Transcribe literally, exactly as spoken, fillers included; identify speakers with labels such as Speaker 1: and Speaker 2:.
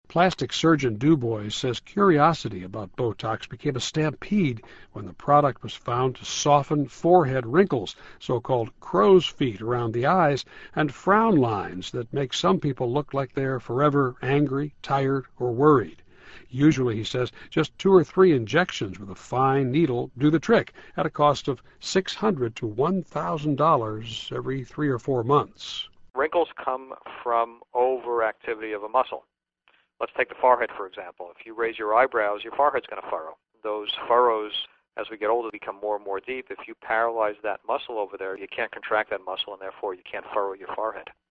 Speaker 1: Plastic surgeon DuBois says curiosity about Botox became a stampede when the product was found to soften forehead wrinkles, so-called crow's feet around the eyes, and frown lines that make some people look like they're forever angry, tired, or worried. Usually, he says, just two or three injections with a fine needle do the trick at a cost of six hundred to one thousand dollars every three or four months.
Speaker 2: Wrinkles come from overactivity of a muscle. Let's take the forehead, for example. If you raise your eyebrows, your forehead's going to furrow. Those furrows, as we get older, become more and more deep. If you paralyze that muscle over there, you can't contract that muscle, and therefore you can't furrow your forehead.